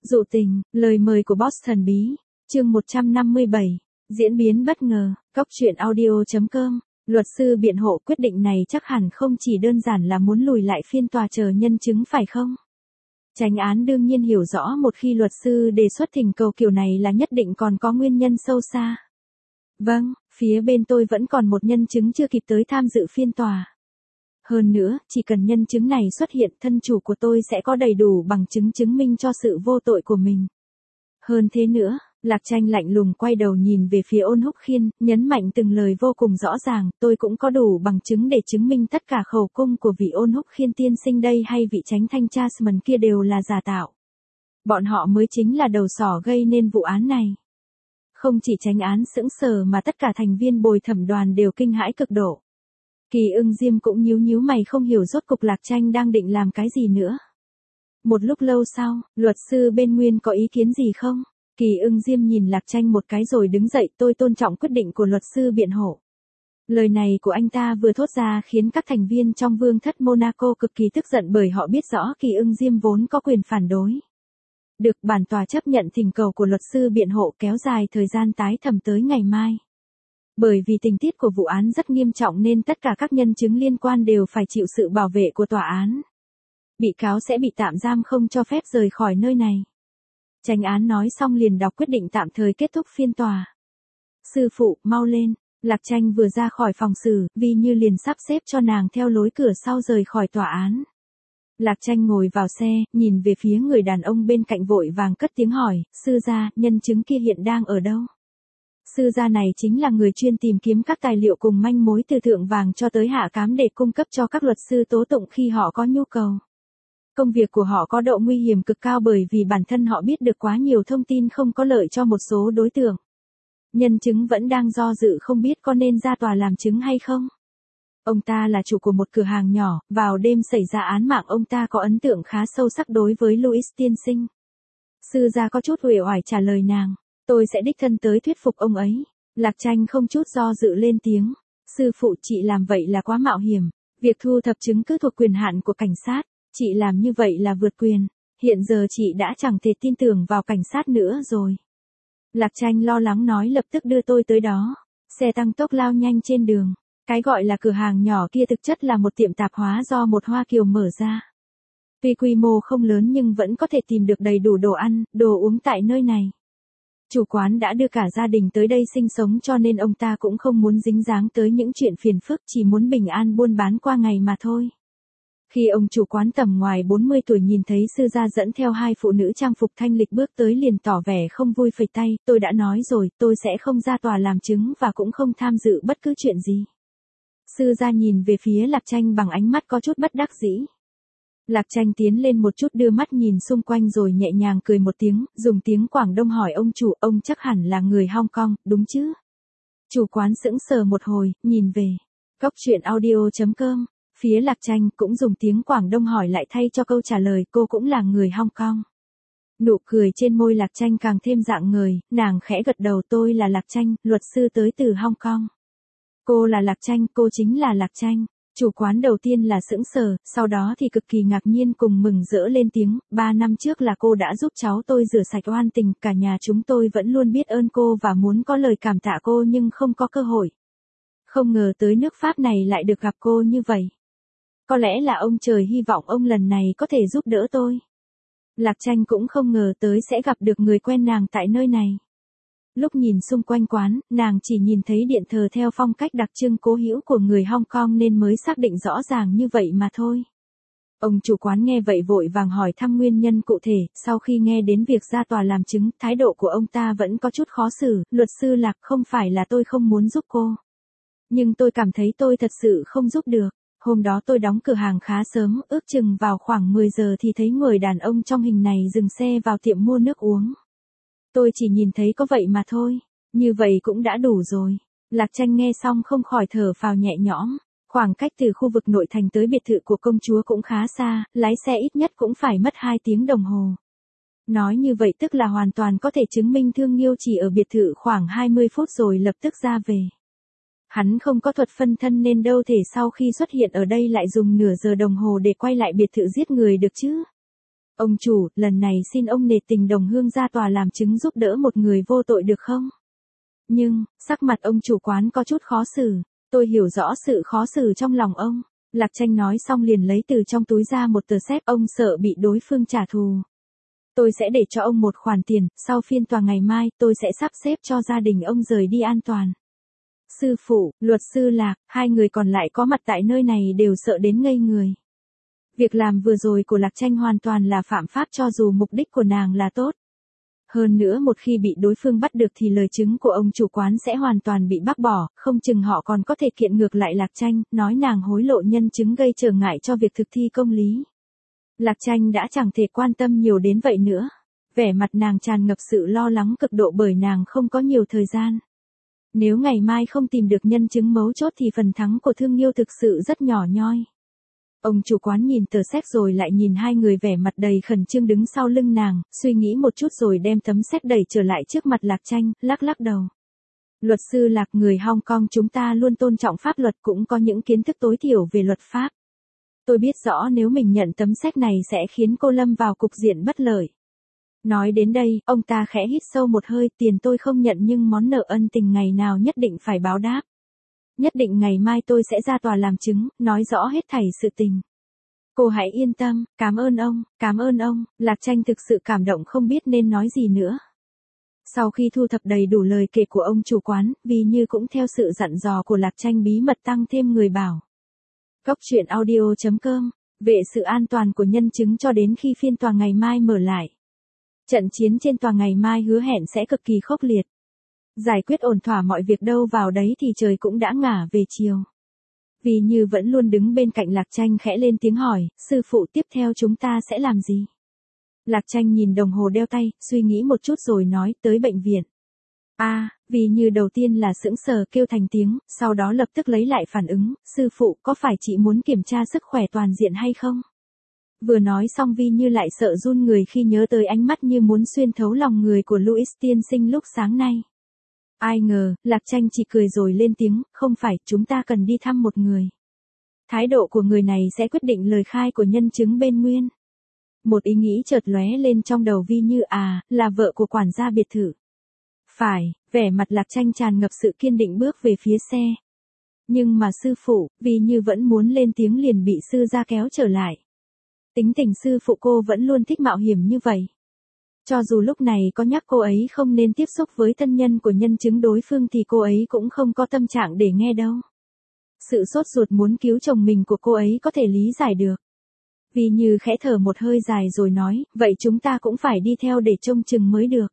Dụ tình, lời mời của boss thần bí. Chương 157. Diễn biến bất ngờ. Cóc truyện audio.com. Luật sư biện hộ quyết định này chắc hẳn không chỉ đơn giản là muốn lùi lại phiên tòa chờ nhân chứng phải không? Chánh án đương nhiên hiểu rõ một khi luật sư đề xuất thỉnh cầu kiểu này là nhất định còn có nguyên nhân sâu xa. Vâng, phía bên tôi vẫn còn một nhân chứng chưa kịp tới tham dự phiên tòa. Hơn nữa, chỉ cần nhân chứng này xuất hiện, thân chủ của tôi sẽ có đầy đủ bằng chứng chứng minh cho sự vô tội của mình. Hơn thế nữa, Lạc Tranh lạnh lùng quay đầu nhìn về phía Ôn Húc Khiên, nhấn mạnh từng lời vô cùng rõ ràng, tôi cũng có đủ bằng chứng để chứng minh tất cả khẩu cung của vị Ôn Húc Khiên tiên sinh đây hay vị chánh thanh Jasmine kia đều là giả tạo. Bọn họ mới chính là đầu sỏ gây nên vụ án này. Không chỉ chánh án sững sờ mà tất cả thành viên bồi thẩm đoàn đều kinh hãi cực độ. Kỳ Ưng Diêm cũng nhíu nhíu mày không hiểu rốt cục Lạc Tranh đang định làm cái gì nữa. Một lúc lâu sau, luật sư bên Nguyên có ý kiến gì không? Kỳ Ưng Diêm nhìn Lạc Tranh một cái rồi đứng dậy, tôi tôn trọng quyết định của luật sư biện hộ. Lời này của anh ta vừa thốt ra khiến các thành viên trong vương thất Monaco cực kỳ tức giận bởi họ biết rõ Kỳ Ưng Diêm vốn có quyền phản đối. Được, bản tòa chấp nhận thỉnh cầu của luật sư biện hộ kéo dài thời gian tái thẩm tới ngày mai. Bởi vì tình tiết của vụ án rất nghiêm trọng nên tất cả các nhân chứng liên quan đều phải chịu sự bảo vệ của tòa án. Bị cáo sẽ bị tạm giam không cho phép rời khỏi nơi này. Chánh án nói xong liền đọc quyết định tạm thời kết thúc phiên tòa. Sư phụ, mau lên. Lạc Tranh vừa ra khỏi phòng xử, Vi Như liền sắp xếp cho nàng theo lối cửa sau rời khỏi tòa án. Lạc Tranh ngồi vào xe, nhìn về phía người đàn ông bên cạnh vội vàng cất tiếng hỏi, sư gia, nhân chứng kia hiện đang ở đâu? Sư gia này chính là người chuyên tìm kiếm các tài liệu cùng manh mối từ thượng vàng cho tới hạ cám để cung cấp cho các luật sư tố tụng khi họ có nhu cầu. Công việc của họ có độ nguy hiểm cực cao bởi vì bản thân họ biết được quá nhiều thông tin không có lợi cho một số đối tượng. Nhân chứng vẫn đang do dự không biết có nên ra tòa làm chứng hay không. Ông ta là chủ của một cửa hàng nhỏ, vào đêm xảy ra án mạng ông ta có ấn tượng khá sâu sắc đối với Louis tiên sinh. Sư gia có chút uể oải trả lời nàng, tôi sẽ đích thân tới thuyết phục ông ấy. Lạc Tranh không chút do dự lên tiếng, sư phụ chị làm vậy là quá mạo hiểm, việc thu thập chứng cứ thuộc quyền hạn của cảnh sát, chị làm như vậy là vượt quyền, hiện giờ chị đã chẳng thể tin tưởng vào cảnh sát nữa rồi. Lạc Tranh lo lắng nói lập tức đưa tôi tới đó, xe tăng tốc lao nhanh trên đường. Cái gọi là cửa hàng nhỏ kia thực chất là một tiệm tạp hóa do một Hoa Kiều mở ra. Tuy quy mô không lớn nhưng vẫn có thể tìm được đầy đủ đồ ăn, đồ uống tại nơi này. Chủ quán đã đưa cả gia đình tới đây sinh sống cho nên ông ta cũng không muốn dính dáng tới những chuyện phiền phức, chỉ muốn bình an buôn bán qua ngày mà thôi. Khi ông chủ quán tầm ngoài 40 tuổi nhìn thấy sư gia dẫn theo hai phụ nữ trang phục thanh lịch bước tới liền tỏ vẻ không vui phẩy tay, tôi đã nói rồi, tôi sẽ không ra tòa làm chứng và cũng không tham dự bất cứ chuyện gì. Sư gia nhìn về phía Lạc Tranh bằng ánh mắt có chút bất đắc dĩ. Lạc Tranh tiến lên một chút đưa mắt nhìn xung quanh rồi nhẹ nhàng cười một tiếng, dùng tiếng Quảng Đông hỏi ông chủ, ông chắc hẳn là người Hong Kong, đúng chứ? Chủ quán sững sờ một hồi, nhìn về. Cóc truyện audio.com. Phía Lạc Tranh cũng dùng tiếng Quảng Đông hỏi lại thay cho câu trả lời, cô cũng là người Hong Kong. Nụ cười trên môi Lạc Tranh càng thêm rạng ngời, nàng khẽ gật đầu, tôi là Lạc Tranh, luật sư tới từ Hong Kong. Cô là Lạc Tranh, cô chính là Lạc Tranh. Chủ quán đầu tiên là sững sờ, sau đó thì cực kỳ ngạc nhiên cùng mừng rỡ lên tiếng, 3 năm trước là cô đã giúp cháu tôi rửa sạch oan tình, cả nhà chúng tôi vẫn luôn biết ơn cô và muốn có lời cảm tạ cô nhưng không có cơ hội. Không ngờ tới nước Pháp này lại được gặp cô như vậy. Có lẽ là ông trời hy vọng ông lần này có thể giúp đỡ tôi. Lạc Tranh cũng không ngờ tới sẽ gặp được người quen nàng tại nơi này. Lúc nhìn xung quanh quán, nàng chỉ nhìn thấy điện thờ theo phong cách đặc trưng cố hữu của người Hong Kong nên mới xác định rõ ràng như vậy mà thôi. Ông chủ quán nghe vậy vội vàng hỏi thăm nguyên nhân cụ thể, sau khi nghe đến việc ra tòa làm chứng, thái độ của ông ta vẫn có chút khó xử, luật sư Lạc, không phải là tôi không muốn giúp cô. Nhưng tôi cảm thấy tôi thật sự không giúp được. Hôm đó tôi đóng cửa hàng khá sớm, ước chừng vào khoảng 10 giờ thì thấy người đàn ông trong hình này dừng xe vào tiệm mua nước uống. Tôi chỉ nhìn thấy có vậy mà thôi, như vậy cũng đã đủ rồi. Lạc Tranh nghe xong không khỏi thở phào nhẹ nhõm, khoảng cách từ khu vực nội thành tới biệt thự của công chúa cũng khá xa, lái xe ít nhất cũng phải mất 2 tiếng đồng hồ. Nói như vậy tức là hoàn toàn có thể chứng minh Thương Nghiêu chỉ ở biệt thự khoảng 20 phút rồi lập tức ra về. Hắn không có thuật phân thân nên đâu thể sau khi xuất hiện ở đây lại dùng nửa giờ đồng hồ để quay lại biệt thự giết người được chứ. Ông chủ, lần này xin ông nể tình đồng hương ra tòa làm chứng giúp đỡ một người vô tội được không? Nhưng, sắc mặt ông chủ quán có chút khó xử. Tôi hiểu rõ sự khó xử trong lòng ông. Lạc Tranh nói xong liền lấy từ trong túi ra một tờ séc, ông sợ bị đối phương trả thù. Tôi sẽ để cho ông một khoản tiền, sau phiên tòa ngày mai, tôi sẽ sắp xếp cho gia đình ông rời đi an toàn. Sư phụ, luật sư Lạc, hai người còn lại có mặt tại nơi này đều sợ đến ngây người. Việc làm vừa rồi của Lạc Tranh hoàn toàn là phạm pháp cho dù mục đích của nàng là tốt. Hơn nữa một khi bị đối phương bắt được thì lời chứng của ông chủ quán sẽ hoàn toàn bị bác bỏ, không chừng họ còn có thể kiện ngược lại Lạc Tranh, nói nàng hối lộ nhân chứng gây trở ngại cho việc thực thi công lý. Lạc Tranh đã chẳng thể quan tâm nhiều đến vậy nữa. Vẻ mặt nàng tràn ngập sự lo lắng cực độ bởi nàng không có nhiều thời gian. Nếu ngày mai không tìm được nhân chứng mấu chốt thì phần thắng của Thương Nghiêu thực sự rất nhỏ nhoi. Ông chủ quán nhìn tờ séc rồi lại nhìn hai người vẻ mặt đầy khẩn trương đứng sau lưng nàng, suy nghĩ một chút rồi đem tấm séc đẩy trở lại trước mặt Lạc Tranh, lắc lắc đầu. Luật sư Lạc, người Hong Kong chúng ta luôn tôn trọng pháp luật, cũng có những kiến thức tối thiểu về luật pháp. Tôi biết rõ nếu mình nhận tấm séc này sẽ khiến cô lâm vào cục diện bất lợi. Nói đến đây, ông ta khẽ hít sâu một hơi, tiền tôi không nhận nhưng món nợ ân tình ngày nào nhất định phải báo đáp. Nhất định ngày mai tôi sẽ ra tòa làm chứng, nói rõ hết thảy sự tình. Cô hãy yên tâm, cảm ơn ông, Lạc Tranh thực sự cảm động không biết nên nói gì nữa. Sau khi thu thập đầy đủ lời kể của ông chủ quán, vì như cũng theo sự dặn dò của Lạc Tranh bí mật tăng thêm người bảo. Góc truyện audio.com, vệ sự an toàn của nhân chứng cho đến khi phiên tòa ngày mai mở lại. Trận chiến trên tòa ngày mai hứa hẹn sẽ cực kỳ khốc liệt. Giải quyết ổn thỏa mọi việc đâu vào đấy thì trời cũng đã ngả về chiều. Vì Như vẫn luôn đứng bên cạnh Lạc Tranh khẽ lên tiếng hỏi, sư phụ tiếp theo chúng ta sẽ làm gì? Lạc Tranh nhìn đồng hồ đeo tay, suy nghĩ một chút rồi nói, tới bệnh viện. Vì Như đầu tiên là sững sờ kêu thành tiếng, sau đó lập tức lấy lại phản ứng, sư phụ có phải chị muốn kiểm tra sức khỏe toàn diện hay không? Vừa nói xong Vi Như lại sợ run người khi nhớ tới ánh mắt như muốn xuyên thấu lòng người của Louis tiên sinh lúc sáng nay. Ai ngờ, Lạc Tranh chỉ cười rồi lên tiếng, không phải, chúng ta cần đi thăm một người. Thái độ của người này sẽ quyết định lời khai của nhân chứng bên Nguyên. Một ý nghĩ chợt lóe lên trong đầu Vi Như, là vợ của quản gia biệt thự. Phải, vẻ mặt Lạc Tranh tràn ngập sự kiên định bước về phía xe. Nhưng mà sư phụ, Vi Như vẫn muốn lên tiếng liền bị sư gia kéo trở lại. Tính tình sư phụ cô vẫn luôn thích mạo hiểm như vậy. Cho dù lúc này có nhắc cô ấy không nên tiếp xúc với thân nhân của nhân chứng đối phương thì cô ấy cũng không có tâm trạng để nghe đâu. Sự sốt ruột muốn cứu chồng mình của cô ấy có thể lý giải được. Vì Như khẽ thở một hơi dài rồi nói, vậy chúng ta cũng phải đi theo để trông chừng mới được.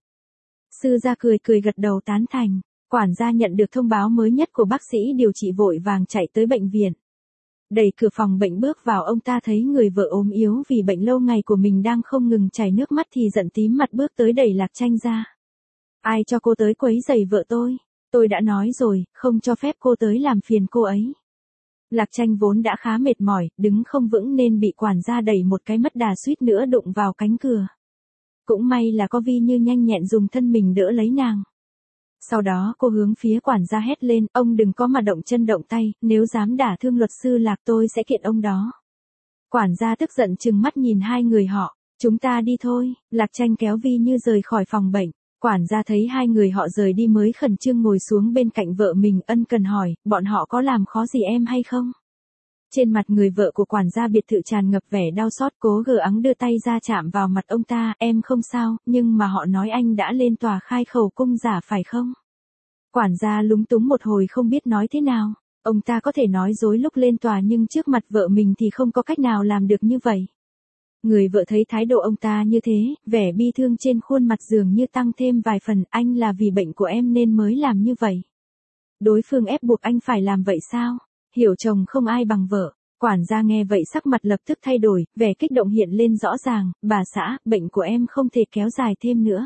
Sư gia cười gật đầu tán thành. Quản gia nhận được thông báo mới nhất của bác sĩ điều trị vội vàng chạy tới bệnh viện. Đẩy cửa phòng bệnh bước vào, ông ta thấy người vợ ốm yếu vì bệnh lâu ngày của mình đang không ngừng chảy nước mắt thì giận tím mặt bước tới đẩy Lạc Tranh ra. Ai cho cô tới quấy rầy vợ tôi đã nói rồi, không cho phép cô tới làm phiền cô ấy. Lạc Tranh vốn đã khá mệt mỏi, đứng không vững nên bị quản gia đẩy một cái mất đà suýt nữa đụng vào cánh cửa. Cũng may là có Vi Như nhanh nhẹn dùng thân mình đỡ lấy nàng. Sau đó cô hướng phía quản gia hét lên, ông đừng có mà động chân động tay, nếu dám đả thương luật sư Lạc tôi sẽ kiện ông đó. Quản gia tức giận trừng mắt nhìn hai người họ, chúng ta đi thôi. Lạc Tranh kéo Vi Như rời khỏi phòng bệnh. Quản gia thấy hai người họ rời đi mới khẩn trương ngồi xuống bên cạnh vợ mình, ân cần hỏi, bọn họ có làm khó gì em hay không? Trên mặt người vợ của quản gia biệt thự tràn ngập vẻ đau xót, cố gắng đưa tay ra chạm vào mặt ông ta, em không sao, nhưng mà họ nói anh đã lên tòa khai khẩu cung giả phải không? Quản gia lúng túng một hồi không biết nói thế nào, ông ta có thể nói dối lúc lên tòa nhưng trước mặt vợ mình thì không có cách nào làm được như vậy. Người vợ thấy thái độ ông ta như thế, vẻ bi thương trên khuôn mặt dường như tăng thêm vài phần, anh là vì bệnh của em nên mới làm như vậy. Đối phương ép buộc anh phải làm vậy sao? Hiểu chồng không ai bằng vợ. Quản gia nghe vậy sắc mặt lập tức thay đổi, vẻ kích động hiện lên rõ ràng, bà xã, bệnh của em không thể kéo dài thêm nữa.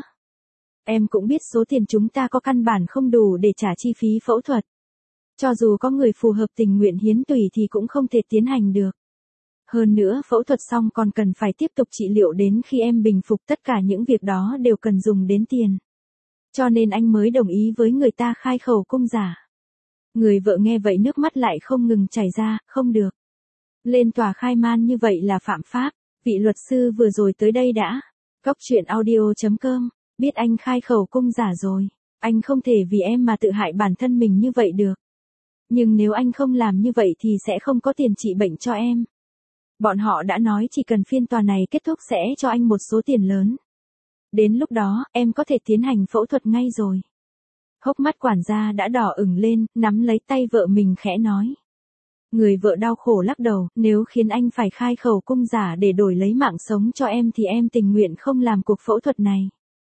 Em cũng biết số tiền chúng ta có căn bản không đủ để trả chi phí phẫu thuật. Cho dù có người phù hợp tình nguyện hiến tủy thì cũng không thể tiến hành được. Hơn nữa phẫu thuật xong còn cần phải tiếp tục trị liệu đến khi em bình phục, tất cả những việc đó đều cần dùng đến tiền. Cho nên anh mới đồng ý với người ta khai khẩu cung giả. Người vợ nghe vậy nước mắt lại không ngừng chảy ra, không được. Lên tòa khai man như vậy là phạm pháp. Vị luật sư vừa rồi tới đây đã. Cóc truyện audio.com, biết anh khai khẩu cung giả rồi. Anh không thể vì em mà tự hại bản thân mình như vậy được. Nhưng nếu anh không làm như vậy thì sẽ không có tiền trị bệnh cho em. Bọn họ đã nói chỉ cần phiên tòa này kết thúc sẽ cho anh một số tiền lớn. Đến lúc đó, em có thể tiến hành phẫu thuật ngay rồi. Hốc mắt quản gia đã đỏ ửng lên, nắm lấy tay vợ mình khẽ nói. Người vợ đau khổ lắc đầu, nếu khiến anh phải khai khẩu cung giả để đổi lấy mạng sống cho em thì em tình nguyện không làm cuộc phẫu thuật này.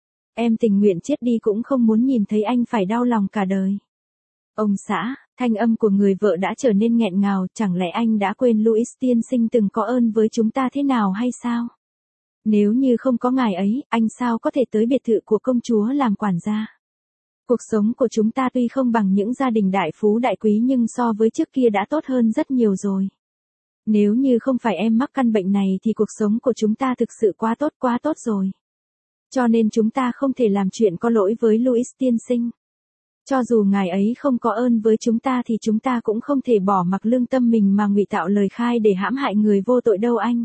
Em tình nguyện chết đi cũng không muốn nhìn thấy anh phải đau lòng cả đời. Ông xã, thanh âm của người vợ đã trở nên nghẹn ngào, chẳng lẽ anh đã quên Louis tiên sinh từng có ơn với chúng ta thế nào hay sao? Nếu như không có ngài ấy, anh sao có thể tới biệt thự của công chúa làm quản gia? Cuộc sống của chúng ta tuy không bằng những gia đình đại phú đại quý nhưng so với trước kia đã tốt hơn rất nhiều rồi. Nếu như không phải em mắc căn bệnh này thì cuộc sống của chúng ta thực sự quá tốt rồi. Cho nên chúng ta không thể làm chuyện có lỗi với Louis tiên sinh. Cho dù ngài ấy không có ơn với chúng ta thì chúng ta cũng không thể bỏ mặc lương tâm mình mà ngụy tạo lời khai để hãm hại người vô tội đâu anh.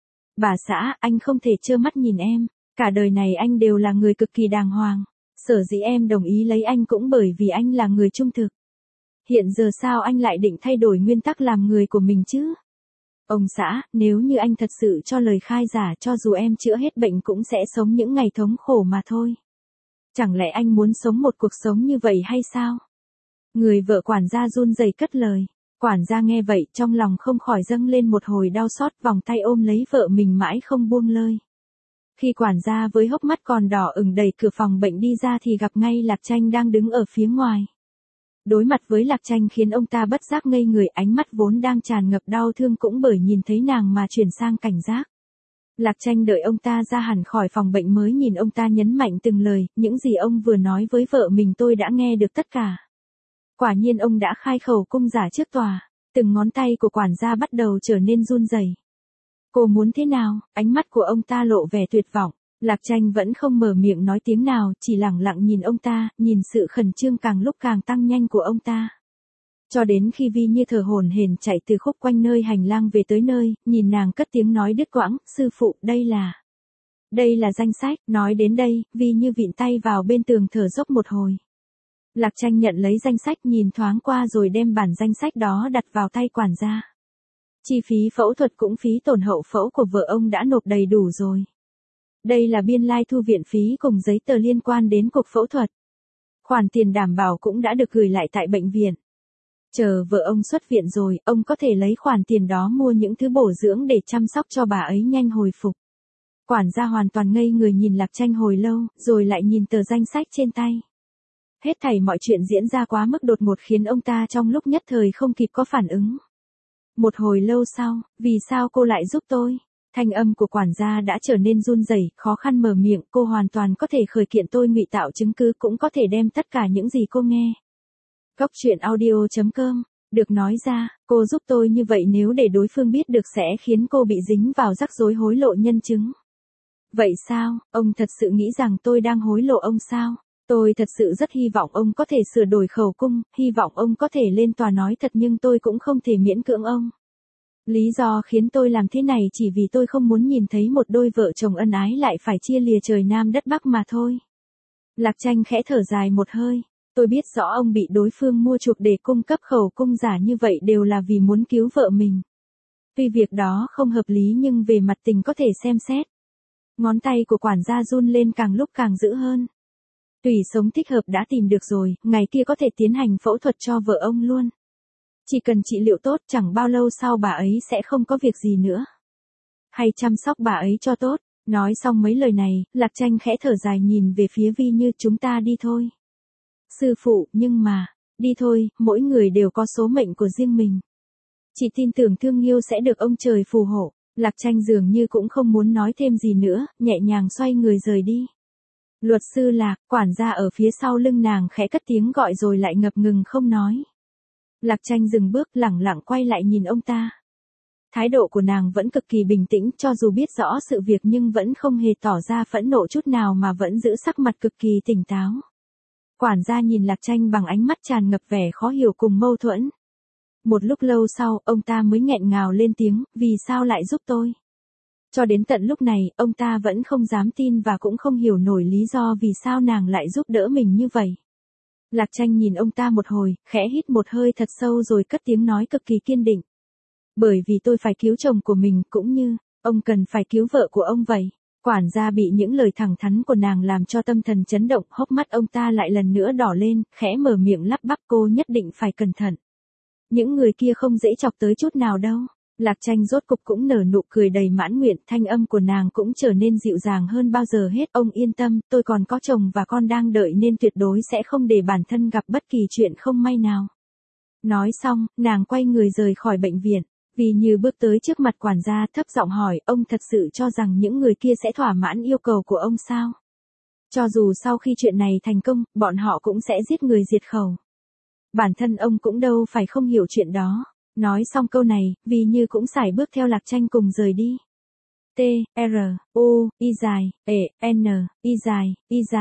Bà xã, anh không thể trơ mắt nhìn em, cả đời này anh đều là người cực kỳ đàng hoàng. Sở dĩ em đồng ý lấy anh cũng bởi vì anh là người trung thực. Hiện giờ sao anh lại định thay đổi nguyên tắc làm người của mình chứ? Ông xã, nếu như anh thật sự cho lời khai giả cho dù em chữa hết bệnh cũng sẽ sống những ngày thống khổ mà thôi. Chẳng lẽ anh muốn sống một cuộc sống như vậy hay sao? Người vợ quản gia run rẩy cất lời. Quản gia nghe vậy trong lòng không khỏi dâng lên một hồi đau xót, vòng tay ôm lấy vợ mình mãi không buông lơi. Khi quản gia với hốc mắt còn đỏ ửng đẩy cửa phòng bệnh đi ra thì gặp ngay Lạc Tranh đang đứng ở phía ngoài. Đối mặt với Lạc Tranh khiến ông ta bất giác ngây người, ánh mắt vốn đang tràn ngập đau thương cũng bởi nhìn thấy nàng mà chuyển sang cảnh giác. Lạc Tranh đợi ông ta ra hẳn khỏi phòng bệnh mới nhìn ông ta nhấn mạnh từng lời, những gì ông vừa nói với vợ mình tôi đã nghe được tất cả. Quả nhiên ông đã khai khẩu cung giả trước tòa, từng ngón tay của quản gia bắt đầu trở nên run rẩy. Cô muốn thế nào? Ánh mắt của ông ta lộ vẻ tuyệt vọng. Lạc Tranh vẫn không mở miệng nói tiếng nào, chỉ lẳng lặng nhìn ông ta, nhìn sự khẩn trương càng lúc càng tăng nhanh của ông ta. Cho đến khi Vi như thở hổn hển chạy từ khúc quanh nơi hành lang về tới nơi, nhìn nàng cất tiếng nói đứt quãng, sư phụ, đây là danh sách. Nói đến đây, Vi như vịn tay vào bên tường thở dốc một hồi. Lạc Tranh nhận lấy danh sách nhìn thoáng qua rồi đem bản danh sách đó đặt vào tay quản gia. Chi phí phẫu thuật cũng phí tổn hậu phẫu của vợ ông đã nộp đầy đủ rồi. Đây là biên lai thu viện phí cùng giấy tờ liên quan đến cuộc phẫu thuật. Khoản tiền đảm bảo cũng đã được gửi lại tại bệnh viện. Chờ vợ ông xuất viện rồi, ông có thể lấy khoản tiền đó mua những thứ bổ dưỡng để chăm sóc cho bà ấy nhanh hồi phục. Quản gia hoàn toàn ngây người nhìn Lạc Tranh hồi lâu, rồi lại nhìn tờ danh sách trên tay. Hết thảy mọi chuyện diễn ra quá mức đột ngột khiến ông ta trong lúc nhất thời không kịp có phản ứng. Một hồi lâu sau, vì sao cô lại giúp tôi? Thanh âm của quản gia đã trở nên run rẩy, khó khăn mở miệng, cô hoàn toàn có thể khởi kiện tôi ngụy tạo chứng cứ cũng có thể đem tất cả những gì cô nghe. Cóc truyện audio.com, được nói ra, cô giúp tôi như vậy nếu để đối phương biết được sẽ khiến cô bị dính vào rắc rối hối lộ nhân chứng. Vậy sao, ông thật sự nghĩ rằng tôi đang hối lộ ông sao? Tôi thật sự rất hy vọng ông có thể sửa đổi khẩu cung, hy vọng ông có thể lên tòa nói thật nhưng tôi cũng không thể miễn cưỡng ông. Lý do khiến tôi làm thế này chỉ vì tôi không muốn nhìn thấy một đôi vợ chồng ân ái lại phải chia lìa trời Nam đất Bắc mà thôi. Lạc Tranh khẽ thở dài một hơi. Tôi biết rõ ông bị đối phương mua chuộc để cung cấp khẩu cung giả như vậy đều là vì muốn cứu vợ mình. Tuy việc đó không hợp lý nhưng về mặt tình có thể xem xét. Ngón tay của quản gia run lên càng lúc càng dữ hơn. Tùy sống thích hợp đã tìm được rồi, ngày kia có thể tiến hành phẫu thuật cho vợ ông luôn. Chỉ cần trị liệu tốt chẳng bao lâu sau bà ấy sẽ không có việc gì nữa. Hay chăm sóc bà ấy cho tốt. Nói xong mấy lời này, Lạc Tranh khẽ thở dài nhìn về phía Vi như chúng ta đi thôi. Sư phụ, nhưng mà, đi thôi, mỗi người đều có số mệnh của riêng mình. Chỉ tin tưởng thương yêu sẽ được ông trời phù hộ. Lạc Tranh dường như cũng không muốn nói thêm gì nữa, nhẹ nhàng xoay người rời đi. Luật sư Lạc, quản gia ở phía sau lưng nàng khẽ cất tiếng gọi rồi lại ngập ngừng không nói. Lạc Tranh dừng bước lẳng lặng quay lại nhìn ông ta. Thái độ của nàng vẫn cực kỳ bình tĩnh cho dù biết rõ sự việc nhưng vẫn không hề tỏ ra phẫn nộ chút nào mà vẫn giữ sắc mặt cực kỳ tỉnh táo. Quản gia nhìn Lạc Tranh bằng ánh mắt tràn ngập vẻ khó hiểu cùng mâu thuẫn. Một lúc lâu sau, ông ta mới nghẹn ngào lên tiếng, vì sao lại giúp tôi? Cho đến tận lúc này, ông ta vẫn không dám tin và cũng không hiểu nổi lý do vì sao nàng lại giúp đỡ mình như vậy. Lạc Tranh nhìn ông ta một hồi, khẽ hít một hơi thật sâu rồi cất tiếng nói cực kỳ kiên định. Bởi vì tôi phải cứu chồng của mình cũng như, ông cần phải cứu vợ của ông vậy. Quản gia bị những lời thẳng thắn của nàng làm cho tâm thần chấn động, hốc mắt ông ta lại lần nữa đỏ lên, khẽ mở miệng lắp bắp cô nhất định phải cẩn thận. Những người kia không dễ chọc tới chút nào đâu. Lạc Tranh rốt cục cũng nở nụ cười đầy mãn nguyện, thanh âm của nàng cũng trở nên dịu dàng hơn bao giờ hết. Ông yên tâm, tôi còn có chồng và con đang đợi nên tuyệt đối sẽ không để bản thân gặp bất kỳ chuyện không may nào. Nói xong, nàng quay người rời khỏi bệnh viện. Vì Như bước tới trước mặt quản gia thấp giọng hỏi, ông thật sự cho rằng những người kia sẽ thỏa mãn yêu cầu của ông sao? Cho dù sau khi chuyện này thành công, bọn họ cũng sẽ giết người diệt khẩu. Bản thân ông cũng đâu phải không hiểu chuyện đó. Nói xong câu này, Vì Như cũng sải bước theo Lạc Tranh cùng rời đi. T, R, U, I dài, E, N, I dài,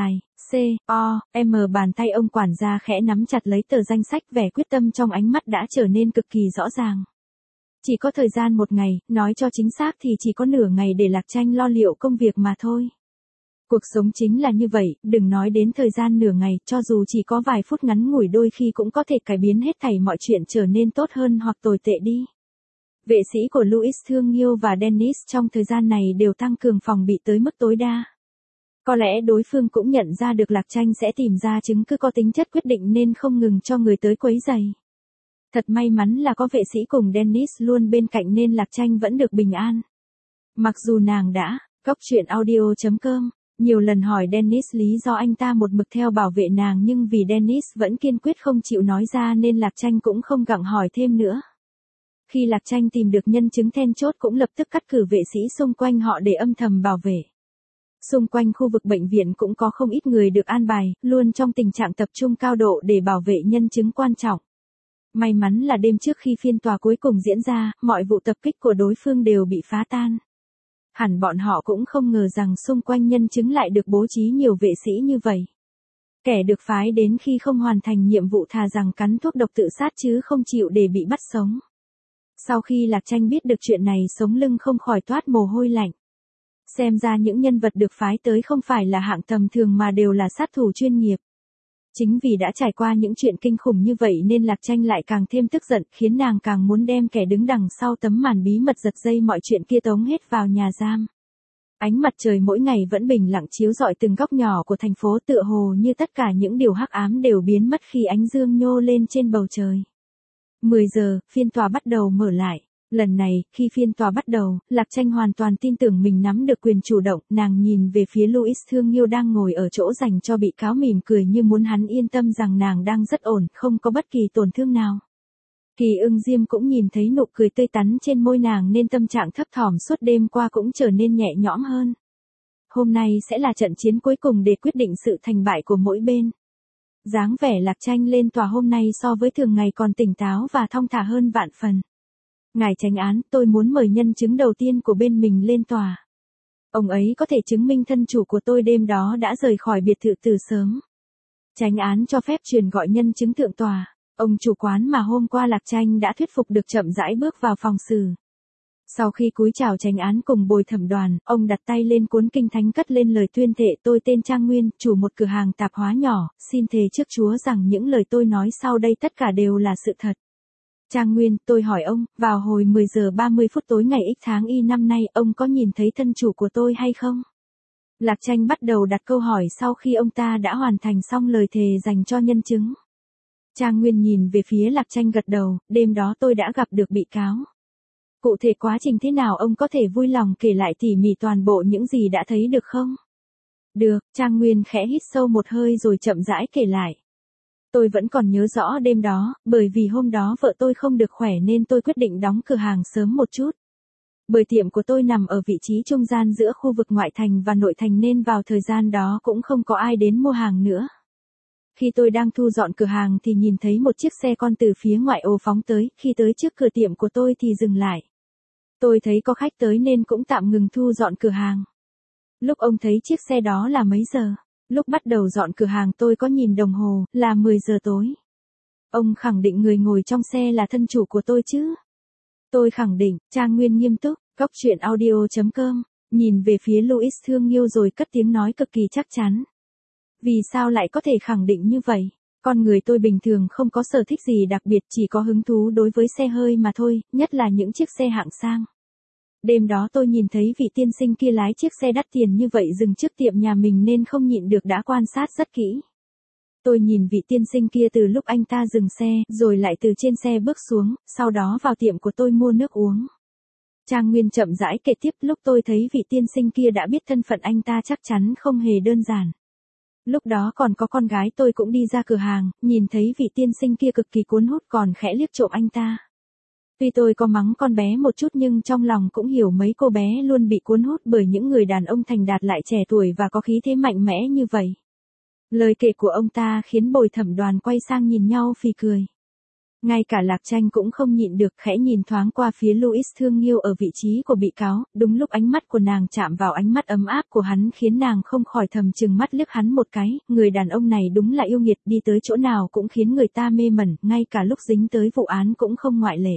C, O, M. Bàn tay ông quản gia khẽ nắm chặt lấy tờ danh sách, vẻ quyết tâm trong ánh mắt đã trở nên cực kỳ rõ ràng. Chỉ có thời gian một ngày, nói cho chính xác thì chỉ có nửa ngày để Lạc Tranh lo liệu công việc mà thôi. Cuộc sống chính là như vậy, đừng nói đến thời gian nửa ngày, cho dù chỉ có vài phút ngắn ngủi đôi khi cũng có thể cải biến hết thảy mọi chuyện trở nên tốt hơn hoặc tồi tệ đi. Vệ sĩ của Louis thương yêu và Dennis trong thời gian này đều tăng cường phòng bị tới mức tối đa. Có lẽ đối phương cũng nhận ra được Lạc Tranh sẽ tìm ra chứng cứ có tính chất quyết định nên không ngừng cho người tới quấy rầy. Thật may mắn là có vệ sĩ cùng Dennis luôn bên cạnh nên Lạc Tranh vẫn được bình an. Mặc dù nàng đã, goctruyện.audio.com, nhiều lần hỏi Dennis lý do anh ta một mực theo bảo vệ nàng nhưng vì Dennis vẫn kiên quyết không chịu nói ra nên Lạc Tranh cũng không gặng hỏi thêm nữa. Khi Lạc Tranh tìm được nhân chứng then chốt cũng lập tức cắt cử vệ sĩ xung quanh họ để âm thầm bảo vệ. Xung quanh khu vực bệnh viện cũng có không ít người được an bài, luôn trong tình trạng tập trung cao độ để bảo vệ nhân chứng quan trọng. May mắn là đêm trước khi phiên tòa cuối cùng diễn ra, mọi vụ tập kích của đối phương đều bị phá tan. Hẳn bọn họ cũng không ngờ rằng xung quanh nhân chứng lại được bố trí nhiều vệ sĩ như vậy. Kẻ được phái đến khi không hoàn thành nhiệm vụ thà rằng cắn thuốc độc tự sát chứ không chịu để bị bắt sống. Sau khi Lạc Tranh biết được chuyện này sống lưng không khỏi toát mồ hôi lạnh. Xem ra những nhân vật được phái tới không phải là hạng tầm thường mà đều là sát thủ chuyên nghiệp. Chính vì đã trải qua những chuyện kinh khủng như vậy nên Lạc Tranh lại càng thêm tức giận, khiến nàng càng muốn đem kẻ đứng đằng sau tấm màn bí mật giật dây mọi chuyện kia tống hết vào nhà giam. Ánh mặt trời mỗi ngày vẫn bình lặng chiếu rọi từng góc nhỏ của thành phố, tựa hồ như tất cả những điều hắc ám đều biến mất khi ánh dương nhô lên trên bầu trời. 10 giờ, phiên tòa bắt đầu mở lại. Lần này, khi phiên tòa bắt đầu, Lạc Tranh hoàn toàn tin tưởng mình nắm được quyền chủ động, nàng nhìn về phía Louis thương yêu đang ngồi ở chỗ dành cho bị cáo mỉm cười như muốn hắn yên tâm rằng nàng đang rất ổn, không có bất kỳ tổn thương nào. Kỳ Ưng Diêm cũng nhìn thấy nụ cười tươi tắn trên môi nàng nên tâm trạng thấp thỏm suốt đêm qua cũng trở nên nhẹ nhõm hơn. Hôm nay sẽ là trận chiến cuối cùng để quyết định sự thành bại của mỗi bên. Dáng vẻ Lạc Tranh lên tòa hôm nay so với thường ngày còn tỉnh táo và thong thả hơn vạn phần. Ngài chánh án, tôi muốn mời nhân chứng đầu tiên của bên mình lên tòa. Ông ấy có thể chứng minh thân chủ của tôi đêm đó đã rời khỏi biệt thự từ sớm. Chánh án cho phép truyền gọi nhân chứng thượng tòa. Ông chủ quán mà hôm qua Lạc Tranh đã thuyết phục được chậm rãi bước vào phòng xử. Sau khi cúi chào chánh án cùng bồi thẩm đoàn, ông đặt tay lên cuốn kinh thánh cất lên lời tuyên thệ. Tôi tên Trang Nguyên, chủ một cửa hàng tạp hóa nhỏ, xin thề trước Chúa rằng những lời tôi nói sau đây tất cả đều là sự thật. Trang Nguyên, tôi hỏi ông, vào hồi 10 giờ 30 phút tối ngày X tháng Y năm nay, ông có nhìn thấy thân chủ của tôi hay không? Lạc Tranh bắt đầu đặt câu hỏi sau khi ông ta đã hoàn thành xong lời thề dành cho nhân chứng. Trang Nguyên nhìn về phía Lạc Tranh gật đầu, đêm đó tôi đã gặp được bị cáo. Cụ thể quá trình thế nào ông có thể vui lòng kể lại tỉ mỉ toàn bộ những gì đã thấy được không? Được, Trang Nguyên khẽ hít sâu một hơi rồi chậm rãi kể lại. Tôi vẫn còn nhớ rõ đêm đó, bởi vì hôm đó vợ tôi không được khỏe nên tôi quyết định đóng cửa hàng sớm một chút. Bởi tiệm của tôi nằm ở vị trí trung gian giữa khu vực ngoại thành và nội thành nên vào thời gian đó cũng không có ai đến mua hàng nữa. Khi tôi đang thu dọn cửa hàng thì nhìn thấy một chiếc xe con từ phía ngoại ô phóng tới, khi tới trước cửa tiệm của tôi thì dừng lại. Tôi thấy có khách tới nên cũng tạm ngừng thu dọn cửa hàng. Lúc ông thấy chiếc xe đó là mấy giờ? Lúc bắt đầu dọn cửa hàng tôi có nhìn đồng hồ, là 10 giờ tối. Ông khẳng định người ngồi trong xe là thân chủ của tôi chứ? Tôi khẳng định, Trang Nguyên nghiêm túc, goctruyện.audio.com Nhìn về phía Louis thương yêu rồi cất tiếng nói cực kỳ chắc chắn. Vì sao lại có thể khẳng định như vậy? Con người tôi bình thường không có sở thích gì đặc biệt, chỉ có hứng thú đối với xe hơi mà thôi, nhất là những chiếc xe hạng sang. Đêm đó tôi nhìn thấy vị tiên sinh kia lái chiếc xe đắt tiền như vậy dừng trước tiệm nhà mình nên không nhịn được đã quan sát rất kỹ. Tôi nhìn vị tiên sinh kia từ lúc anh ta dừng xe, rồi lại từ trên xe bước xuống, sau đó vào tiệm của tôi mua nước uống. Trang Nguyên chậm rãi kể tiếp, lúc tôi thấy vị tiên sinh kia đã biết thân phận anh ta chắc chắn không hề đơn giản. Lúc đó còn có con gái tôi cũng đi ra cửa hàng, nhìn thấy vị tiên sinh kia cực kỳ cuốn hút còn khẽ liếc trộm anh ta. Tuy tôi có mắng con bé một chút nhưng trong lòng cũng hiểu mấy cô bé luôn bị cuốn hút bởi những người đàn ông thành đạt lại trẻ tuổi và có khí thế mạnh mẽ như vậy. Lời kể của ông ta khiến bồi thẩm đoàn quay sang nhìn nhau phì cười. Ngay cả Lạc Tranh cũng không nhịn được khẽ nhìn thoáng qua phía Louis thương yêu ở vị trí của bị cáo, đúng lúc ánh mắt của nàng chạm vào ánh mắt ấm áp của hắn khiến nàng không khỏi thầm chừng mắt liếc hắn một cái, người đàn ông này đúng là yêu nghiệt, đi tới chỗ nào cũng khiến người ta mê mẩn, ngay cả lúc dính tới vụ án cũng không ngoại lệ.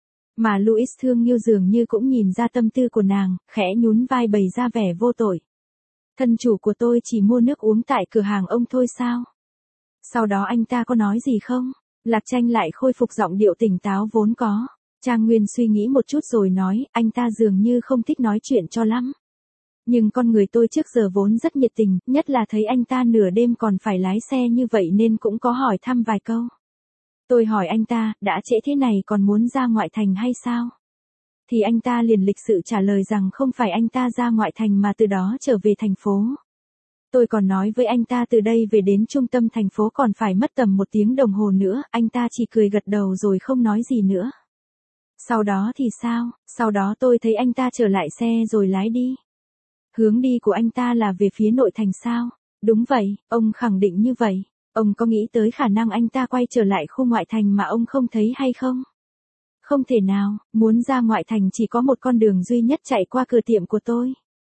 Mà Louis thương yêu dường như cũng nhìn ra tâm tư của nàng, khẽ nhún vai bày ra vẻ vô tội. Thân chủ của tôi chỉ mua nước uống tại cửa hàng ông thôi sao? Sau đó anh ta có nói gì không? Lạc Tranh lại khôi phục giọng điệu tỉnh táo vốn có. Trang Nguyên suy nghĩ một chút rồi nói, anh ta dường như không thích nói chuyện cho lắm. Nhưng con người tôi trước giờ vốn rất nhiệt tình, nhất là thấy anh ta nửa đêm còn phải lái xe như vậy nên cũng có hỏi thăm vài câu. Tôi hỏi anh ta, đã trễ thế này còn muốn ra ngoại thành hay sao? Thì anh ta liền lịch sự trả lời rằng không phải anh ta ra ngoại thành mà từ đó trở về thành phố. Tôi còn nói với anh ta từ đây về đến trung tâm thành phố còn phải mất tầm 1 tiếng đồng hồ nữa, anh ta chỉ cười gật đầu rồi không nói gì nữa. Sau đó thì sao? Sau đó tôi thấy anh ta trở lại xe rồi lái đi. Hướng đi của anh ta là về phía nội thành sao? Đúng vậy, ông khẳng định như vậy. Ông có nghĩ tới khả năng anh ta quay trở lại khu ngoại thành mà ông không thấy hay không? Không thể nào, muốn ra ngoại thành chỉ có một con đường duy nhất chạy qua cửa tiệm của tôi.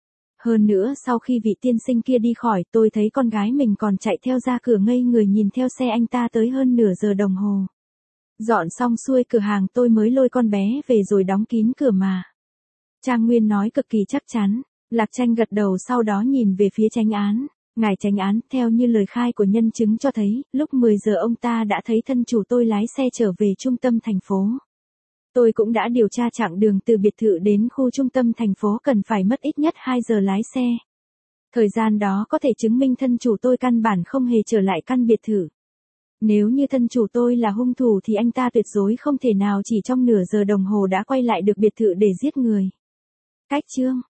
Hơn nữa sau khi vị tiên sinh kia đi khỏi tôi thấy con gái mình còn chạy theo ra cửa ngây người nhìn theo xe anh ta tới hơn nửa giờ đồng hồ. Dọn xong xuôi cửa hàng tôi mới lôi con bé về rồi đóng kín cửa mà. Trang Nguyên nói cực kỳ chắc chắn. Lạc Tranh gật đầu sau đó nhìn về phía chánh án. Ngài chánh án, theo như lời khai của nhân chứng cho thấy, lúc 10 giờ ông ta đã thấy thân chủ tôi lái xe trở về trung tâm thành phố. Tôi cũng đã điều tra chặng đường từ biệt thự đến khu trung tâm thành phố cần phải mất ít nhất 2 giờ lái xe. Thời gian đó có thể chứng minh thân chủ tôi căn bản không hề trở lại căn biệt thự. Nếu như thân chủ tôi là hung thủ thì anh ta tuyệt đối không thể nào chỉ trong nửa giờ đồng hồ đã quay lại được biệt thự để giết người. Cách chương